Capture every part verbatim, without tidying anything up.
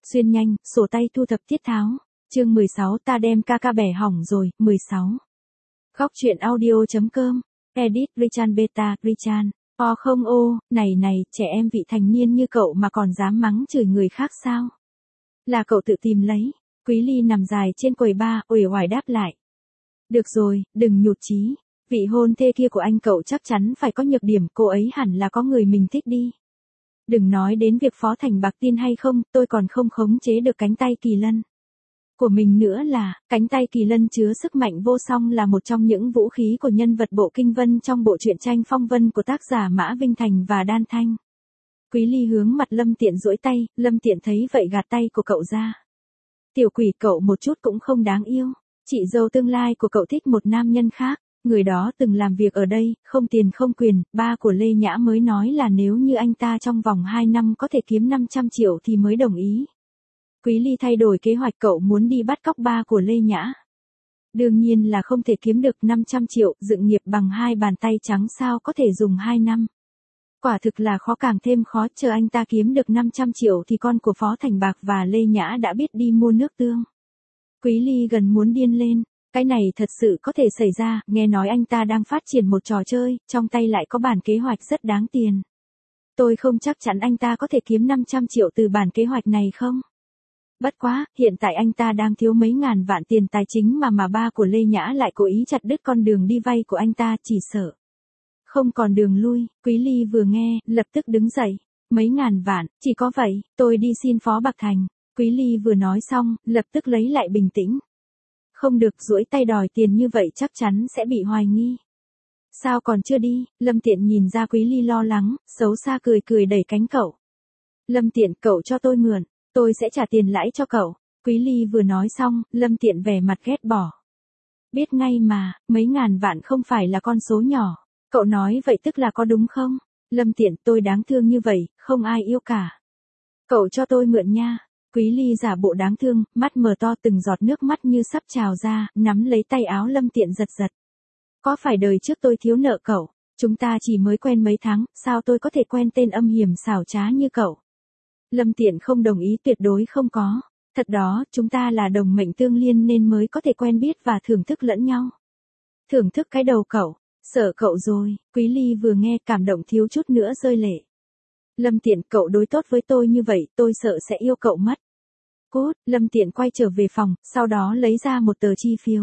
xuyên nhanh, sổ tay thu thập tiết tháo. Chương mười sáu ta đem ca ca bẻ hỏng rồi, mười sáu. Góc truyện audio.com, edit Richan Beta, Richan. O không ô, này này, trẻ em vị thành niên như cậu mà còn dám mắng chửi người khác sao? Là cậu tự tìm lấy. Quý Ly nằm dài trên quầy bar, uể oải đáp lại. Được rồi, đừng nhụt chí. Vị hôn thê kia của anh cậu chắc chắn phải có nhược điểm, cô ấy hẳn là có người mình thích đi. Đừng nói đến việc Phó Thành Bạc tin hay không, tôi còn không khống chế được cánh tay Kỳ Lân của mình nữa là, cánh tay Kỳ Lân chứa sức mạnh vô song là một trong những vũ khí của nhân vật bộ kinh vân trong bộ truyện tranh Phong Vân của tác giả Mã Vinh Thành và Đan Thanh. Quý Ly hướng mặt Lâm Tiện duỗi tay, Lâm Tiện thấy vậy gạt tay của cậu ra. Tiểu quỷ, cậu một chút cũng không đáng yêu. Chị dâu tương lai của cậu thích một nam nhân khác. Người đó từng làm việc ở đây, không tiền không quyền, ba của Lê Nhã mới nói là nếu như anh ta trong vòng hai năm có thể kiếm năm trăm triệu thì mới đồng ý. Quý Ly thay đổi kế hoạch, cậu muốn đi bắt cóc ba của Lê Nhã. Đương nhiên là không thể kiếm được năm trăm triệu, dựng nghiệp bằng hai bàn tay trắng sao có thể dùng hai năm. Quả thực là khó càng thêm khó, chờ anh ta kiếm được năm trăm triệu thì con của Phó Thành Bạc và Lê Nhã đã biết đi mua nước tương. Quý Ly gần muốn điên lên. Cái này thật sự có thể xảy ra, nghe nói anh ta đang phát triển một trò chơi, trong tay lại có bản kế hoạch rất đáng tiền. Tôi không chắc chắn anh ta có thể kiếm năm trăm triệu từ bản kế hoạch này không? Bất quá, hiện tại anh ta đang thiếu mấy ngàn vạn tiền tài chính mà mà ba của Lê Nhã lại cố ý chặt đứt con đường đi vay của anh ta, chỉ sợ không còn đường lui. Quý Ly vừa nghe, lập tức đứng dậy. Mấy ngàn vạn, chỉ có vậy, tôi đi xin Phó Bạc Thành. Quý Ly vừa nói xong, lập tức lấy lại bình tĩnh. Không được, duỗi tay đòi tiền như vậy chắc chắn sẽ bị hoài nghi. Sao còn chưa đi? Lâm Tiện nhìn ra Quý Ly lo lắng, xấu xa cười cười đẩy cánh cậu. Lâm Tiện, cậu cho tôi mượn, tôi sẽ trả tiền lãi cho cậu. Quý Ly vừa nói xong, Lâm Tiện vẻ mặt ghét bỏ. Biết ngay mà, mấy ngàn vạn không phải là con số nhỏ. Cậu nói vậy tức là có đúng không? Lâm Tiện, tôi đáng thương như vậy, không ai yêu cả. Cậu cho tôi mượn nha. Quý Ly giả bộ đáng thương, mắt mở to từng giọt nước mắt như sắp trào ra, nắm lấy tay áo Lâm Tiện giật giật. Có phải đời trước tôi thiếu nợ cậu? Chúng ta chỉ mới quen mấy tháng, sao tôi có thể quen tên âm hiểm xảo trá như cậu? Lâm Tiện không đồng ý, tuyệt đối không có. Thật đó, chúng ta là đồng mệnh tương liên nên mới có thể quen biết và thưởng thức lẫn nhau. Thưởng thức cái đầu cậu, sợ cậu rồi. Quý Ly vừa nghe cảm động thiếu chút nữa rơi lệ. Lâm Tiện, cậu đối tốt với tôi như vậy, tôi sợ sẽ yêu cậu mất. Cút, Lâm Tiện quay trở về phòng, sau đó lấy ra một tờ chi phiếu.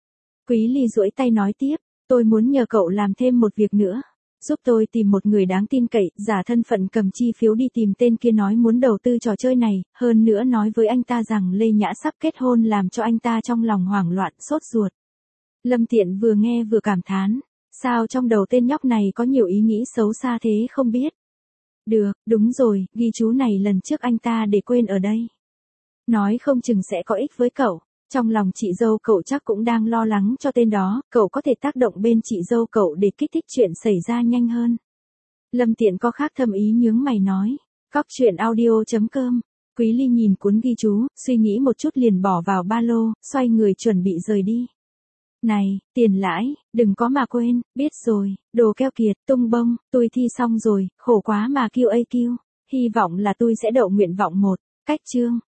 Quý Ly duỗi tay nói tiếp, tôi muốn nhờ cậu làm thêm một việc nữa. Giúp tôi tìm một người đáng tin cậy, giả thân phận cầm chi phiếu đi tìm tên kia nói muốn đầu tư trò chơi này, hơn nữa nói với anh ta rằng Lê Nhã sắp kết hôn làm cho anh ta trong lòng hoảng loạn, sốt ruột. Lâm Tiện vừa nghe vừa cảm thán, sao trong đầu tên nhóc này có nhiều ý nghĩ xấu xa thế không biết. Được, đúng rồi, ghi chú này lần trước anh ta để quên ở đây. Nói không chừng sẽ có ích với cậu. Trong lòng chị dâu cậu chắc cũng đang lo lắng cho tên đó, cậu có thể tác động bên chị dâu cậu để kích thích chuyện xảy ra nhanh hơn. Lâm Tiện có khác thâm ý nhướng mày nói. Góc truyện audio.com. Quý Ly nhìn cuốn ghi chú, suy nghĩ một chút liền bỏ vào ba lô, xoay người chuẩn bị rời đi. Này, tiền lãi, đừng có mà quên, biết rồi, đồ keo kiệt, tung bông, tôi thi xong rồi, khổ quá mà kêu a quy. Hy vọng là tôi sẽ đậu nguyện vọng một. Cách chương.